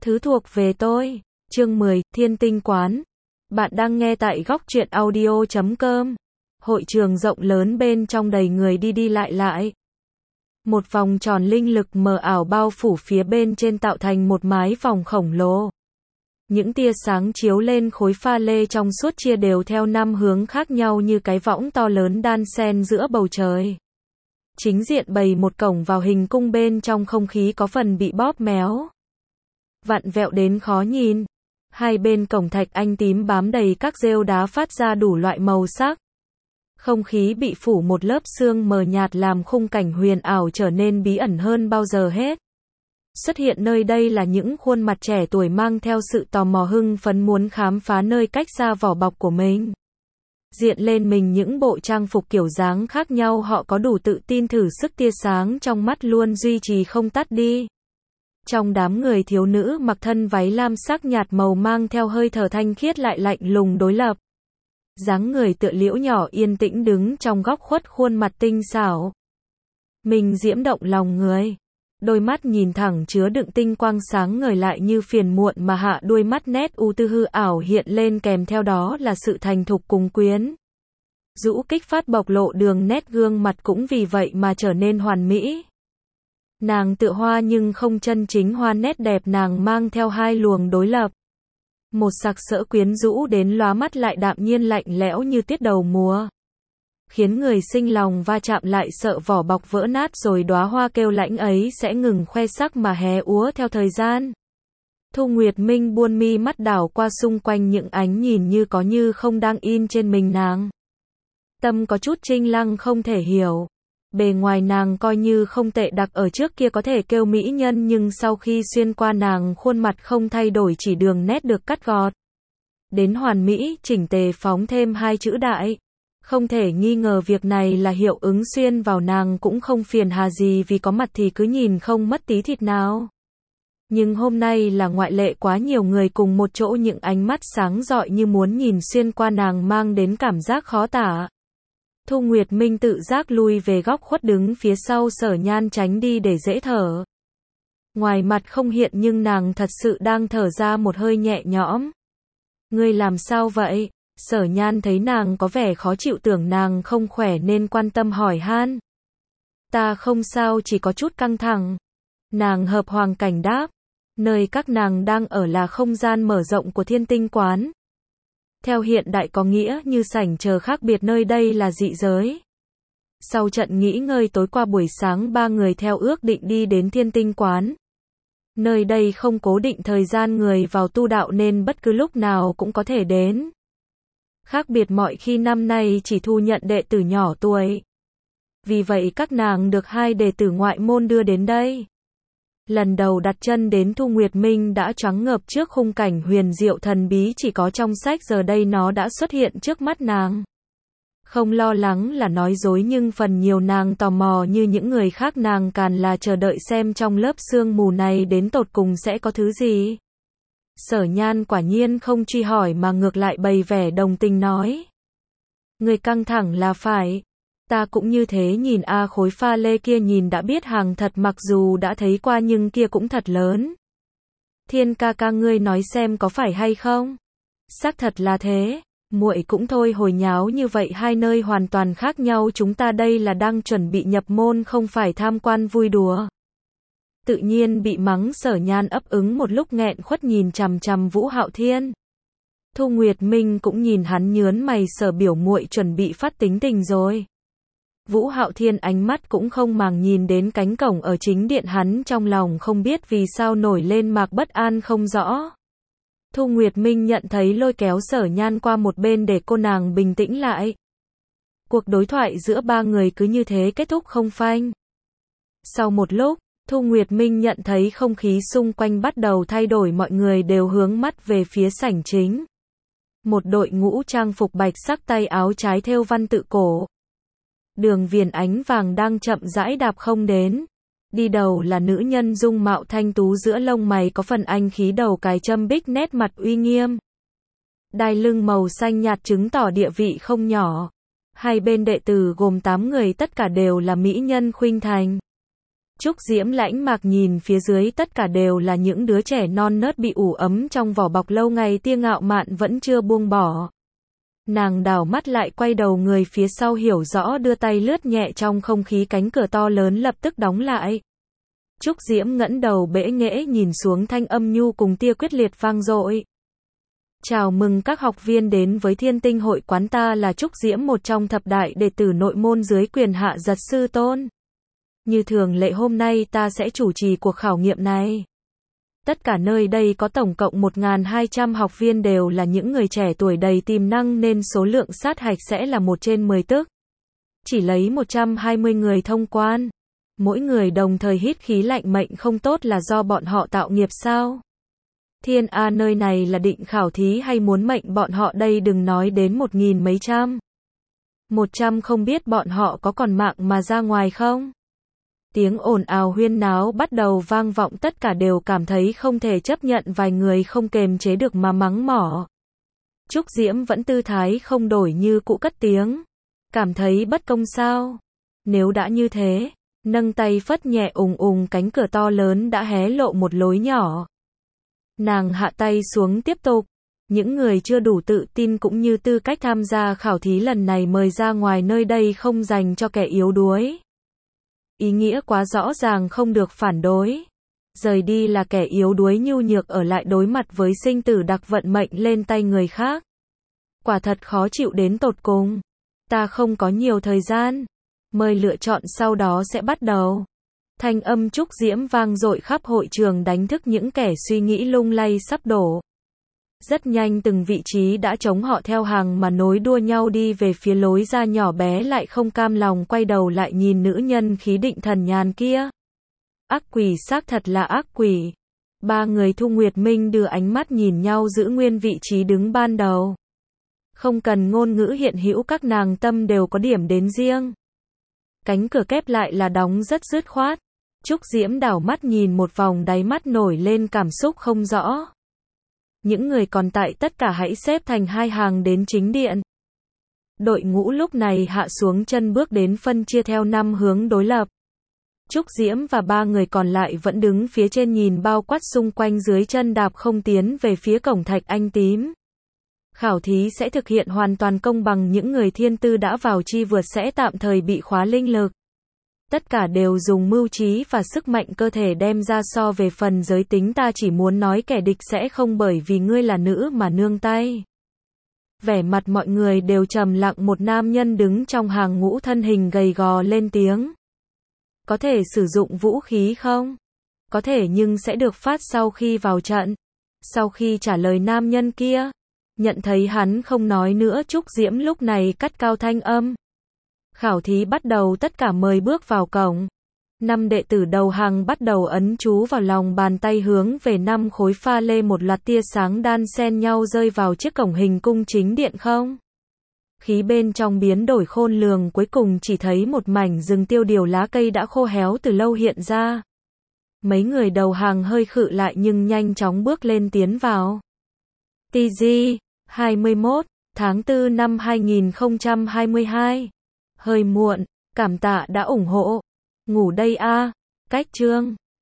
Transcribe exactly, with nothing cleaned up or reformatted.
Thứ thuộc về tôi. Chương mười, Thiên Tinh Quán. Bạn đang nghe tại góc truyện audio chấm com. Hội trường rộng lớn bên trong đầy người đi đi lại lại. Một vòng tròn linh lực mờ ảo bao phủ phía bên trên tạo thành một mái vòng khổng lồ. Những tia sáng chiếu lên khối pha lê trong suốt chia đều theo năm hướng khác nhau như cái võng to lớn đan xen giữa bầu trời. Chính diện bày một cổng vào hình cung bên trong không khí có phần bị bóp méo, vặn vẹo đến khó nhìn. Hai bên cổng thạch anh tím bám đầy các rêu đá phát ra đủ loại màu sắc. Không khí bị phủ một lớp sương mờ nhạt làm khung cảnh huyền ảo trở nên bí ẩn hơn bao giờ hết. Xuất hiện nơi đây là những khuôn mặt trẻ tuổi mang theo sự tò mò hưng phấn muốn khám phá nơi cách xa vỏ bọc của mình. Diện lên mình những bộ trang phục kiểu dáng khác nhau, họ có đủ tự tin thử sức, tia sáng trong mắt luôn duy trì không tắt đi. Trong đám người, thiếu nữ mặc thân váy lam sắc nhạt màu mang theo hơi thở thanh khiết lại lạnh lùng đối lập. Dáng người tựa liễu nhỏ yên tĩnh đứng trong góc khuất, khuôn mặt tinh xảo, mình diễm động lòng người. Đôi mắt nhìn thẳng chứa đựng tinh quang sáng ngời lại như phiền muộn mà hạ đuôi mắt nét u tư hư ảo hiện lên, kèm theo đó là sự thành thục cùng quyến rũ kích phát bộc lộ, đường nét gương mặt cũng vì vậy mà trở nên hoàn mỹ. Nàng tựa hoa nhưng không chân chính hoa, nét đẹp nàng mang theo hai luồng đối lập. Một sặc sỡ quyến rũ đến lóa mắt, lại đạm nhiên lạnh lẽo như tiết đầu mùa, khiến người sinh lòng va chạm, lại sợ vỏ bọc vỡ nát rồi đóa hoa kêu lãnh ấy sẽ ngừng khoe sắc mà hé úa theo thời gian. Thu Nguyệt Minh buôn mi mắt đảo qua xung quanh, những ánh nhìn như có như không đang in trên mình nàng. Tâm có chút trinh lăng không thể hiểu. Bề ngoài nàng coi như không tệ, đặc ở trước kia có thể kêu mỹ nhân, nhưng sau khi xuyên qua nàng khuôn mặt không thay đổi, chỉ đường nét được cắt gọt đến hoàn mỹ, chỉnh tề, phóng thêm hai chữ đại. Không thể nghi ngờ việc này là hiệu ứng, xuyên vào nàng cũng không phiền hà gì, vì có mặt thì cứ nhìn không mất tí thịt nào. Nhưng hôm nay là ngoại lệ, quá nhiều người cùng một chỗ, những ánh mắt sáng rọi như muốn nhìn xuyên qua nàng mang đến cảm giác khó tả. Thu Nguyệt Minh tự giác lui về góc khuất đứng phía sau Sở Nhan, tránh đi để dễ thở. Ngoài mặt không hiện nhưng nàng thật sự đang thở ra một hơi nhẹ nhõm. Ngươi làm sao vậy? Sở Nhan thấy nàng có vẻ khó chịu, tưởng nàng không khỏe nên quan tâm hỏi han. Ta không sao, chỉ có chút căng thẳng. Nàng hợp hoàng cảnh đáp. Nơi các nàng đang ở là không gian mở rộng của Thiên Tinh Quán. Theo hiện đại có nghĩa như sảnh chờ khác biệt, nơi đây là dị giới. Sau trận nghỉ ngơi tối qua buổi sáng, ba người theo ước định đi đến Thiên Tinh Quán. Nơi đây không cố định thời gian người vào tu đạo nên bất cứ lúc nào cũng có thể đến. Khác biệt mọi khi, năm nay chỉ thu nhận đệ tử nhỏ tuổi. Vì vậy các nàng được hai đệ tử ngoại môn đưa đến đây. Lần đầu đặt chân đến, Thu Nguyệt Minh đã choáng ngợp trước khung cảnh huyền diệu thần bí chỉ có trong sách, giờ đây nó đã xuất hiện trước mắt nàng. Không lo lắng là nói dối, nhưng phần nhiều nàng tò mò như những người khác, nàng càng là chờ đợi xem trong lớp sương mù này đến tột cùng sẽ có thứ gì. Sở Nhan quả nhiên không truy hỏi mà ngược lại bày vẻ đồng tình nói. Người căng thẳng là phải. Ta cũng như thế, nhìn a khối pha lê kia nhìn đã biết hàng thật, mặc dù đã thấy qua nhưng kia cũng thật lớn. Thiên ca ca, ngươi nói xem có phải hay không? Xác thật là thế. Muội cũng thôi, hồi nháo như vậy, hai nơi hoàn toàn khác nhau, chúng ta đây là đang chuẩn bị nhập môn không phải tham quan vui đùa. Tự nhiên bị mắng, Sở Nhan ấp ứng một lúc nghẹn khuất nhìn chằm chằm Vũ Hạo Thiên. Thu Nguyệt Minh cũng nhìn hắn nhớn mày, Sở biểu muội chuẩn bị phát tính tình rồi. Vũ Hạo Thiên ánh mắt cũng không màng nhìn đến cánh cổng ở chính điện, hắn trong lòng không biết vì sao nổi lên mạc bất an không rõ. Thu Nguyệt Minh nhận thấy lôi kéo Sở Nhan qua một bên để cô nàng bình tĩnh lại. Cuộc đối thoại giữa ba người cứ như thế kết thúc không phanh. Sau một lúc, Thu Nguyệt Minh nhận thấy không khí xung quanh bắt đầu thay đổi, mọi người đều hướng mắt về phía sảnh chính. Một đội ngũ trang phục bạch sắc, tay áo trái thêu văn tự cổ. Đường viền ánh vàng đang chậm rãi đạp không đến. Đi đầu là nữ nhân dung mạo thanh tú, giữa lông mày có phần anh khí, đầu cài châm bích, nét mặt uy nghiêm. Đai lưng màu xanh nhạt chứng tỏ địa vị không nhỏ. Hai bên đệ tử gồm tám người, tất cả đều là mỹ nhân khuynh thành. Trúc Diễm lãnh mạc nhìn phía dưới tất cả đều là những đứa trẻ non nớt bị ủ ấm trong vỏ bọc lâu ngày tia ngạo mạn vẫn chưa buông bỏ. Nàng đảo mắt lại quay đầu người phía sau hiểu rõ đưa tay lướt nhẹ trong không khí cánh cửa to lớn lập tức đóng lại. Trúc Diễm ngẩng đầu bẽ nghễ nhìn xuống thanh âm nhu cùng tia quyết liệt vang dội. Chào mừng các học viên đến với Thiên Tinh hội quán, ta là Trúc Diễm, một trong thập đại đệ tử nội môn dưới quyền hạ giật sư tôn. Như thường lệ hôm nay ta sẽ chủ trì cuộc khảo nghiệm này. Tất cả nơi đây có tổng cộng một nghìn hai trăm học viên đều là những người trẻ tuổi đầy tiềm năng nên số lượng sát hạch sẽ là một trên mười tức. Chỉ lấy một trăm hai mươi người thông quan. Mỗi người đồng thời hít khí lạnh, mệnh không tốt là do bọn họ tạo nghiệp sao? Thiên A, nơi này là định khảo thí hay muốn mệnh bọn họ đây, đừng nói đến một nghìn mấy trăm. Một trăm không biết bọn họ có còn mạng mà ra ngoài không? Tiếng ồn ào huyên náo bắt đầu vang vọng, tất cả đều cảm thấy không thể chấp nhận, vài người không kềm chế được mà mắng mỏ. Trúc Diễm vẫn tư thái không đổi như cũ cất tiếng. Cảm thấy bất công sao? Nếu đã như thế, nâng tay phất nhẹ, ùng ùng cánh cửa to lớn đã hé lộ một lối nhỏ. Nàng hạ tay xuống tiếp tục. Những người chưa đủ tự tin cũng như tư cách tham gia khảo thí lần này mời ra ngoài, nơi đây không dành cho kẻ yếu đuối. Ý nghĩa quá rõ ràng không được phản đối. Rời đi là kẻ yếu đuối nhu nhược, ở lại đối mặt với sinh tử đặc vận mệnh lên tay người khác. Quả thật khó chịu đến tột cùng. Ta không có nhiều thời gian. Mời lựa chọn sau đó sẽ bắt đầu. Thanh âm Trúc Diễm vang dội khắp hội trường, đánh thức những kẻ suy nghĩ lung lay sắp đổ. Rất nhanh từng vị trí đã trống, họ theo hàng mà nối đua nhau đi về phía lối ra nhỏ bé, lại không cam lòng quay đầu lại nhìn nữ nhân khí định thần nhàn kia. Ác quỷ, xác thật là ác quỷ. Ba người Thu Nguyệt Minh đưa ánh mắt nhìn nhau, giữ nguyên vị trí đứng ban đầu. Không cần ngôn ngữ hiện hữu, các nàng tâm đều có điểm đến riêng. Cánh cửa kép lại là đóng rất dứt khoát. Trúc Diễm đảo mắt nhìn một vòng, đáy mắt nổi lên cảm xúc không rõ. Những người còn tại tất cả hãy xếp thành hai hàng đến chính điện. Đội ngũ lúc này hạ xuống chân bước đến phân chia theo năm hướng đối lập. Trúc Diễm và ba người còn lại vẫn đứng phía trên nhìn bao quát xung quanh, dưới chân đạp không tiến về phía cổng thạch anh tím. Khảo thí sẽ thực hiện hoàn toàn công bằng, những người thiên tư đã vào chi vượt sẽ tạm thời bị khóa linh lực. Tất cả đều dùng mưu trí và sức mạnh cơ thể đem ra, so về phần giới tính ta chỉ muốn nói kẻ địch sẽ không bởi vì ngươi là nữ mà nương tay. Vẻ mặt mọi người đều trầm lặng, một nam nhân đứng trong hàng ngũ thân hình gầy gò lên tiếng. Có thể sử dụng vũ khí không? Có thể, nhưng sẽ được phát sau khi vào trận. Sau khi trả lời nam nhân kia, nhận thấy hắn không nói nữa, Trúc Diễm lúc này cất cao thanh âm. Khảo thí bắt đầu, tất cả mời bước vào cổng. Năm đệ tử đầu hàng bắt đầu ấn chú vào lòng bàn tay, hướng về năm khối pha lê, một loạt tia sáng đan xen nhau rơi vào chiếc cổng hình cung chính điện không. Khí bên trong biến đổi khôn lường, cuối cùng chỉ thấy một mảnh rừng tiêu điều, lá cây đã khô héo từ lâu hiện ra. Mấy người đầu hàng hơi khựng lại nhưng nhanh chóng bước lên tiến vào. tê giê, hai mươi mốt tháng tư năm hai nghìn không trăm hai mươi hai. Hơi muộn, cảm tạ đã ủng hộ. Ngủ đây a. Cách chương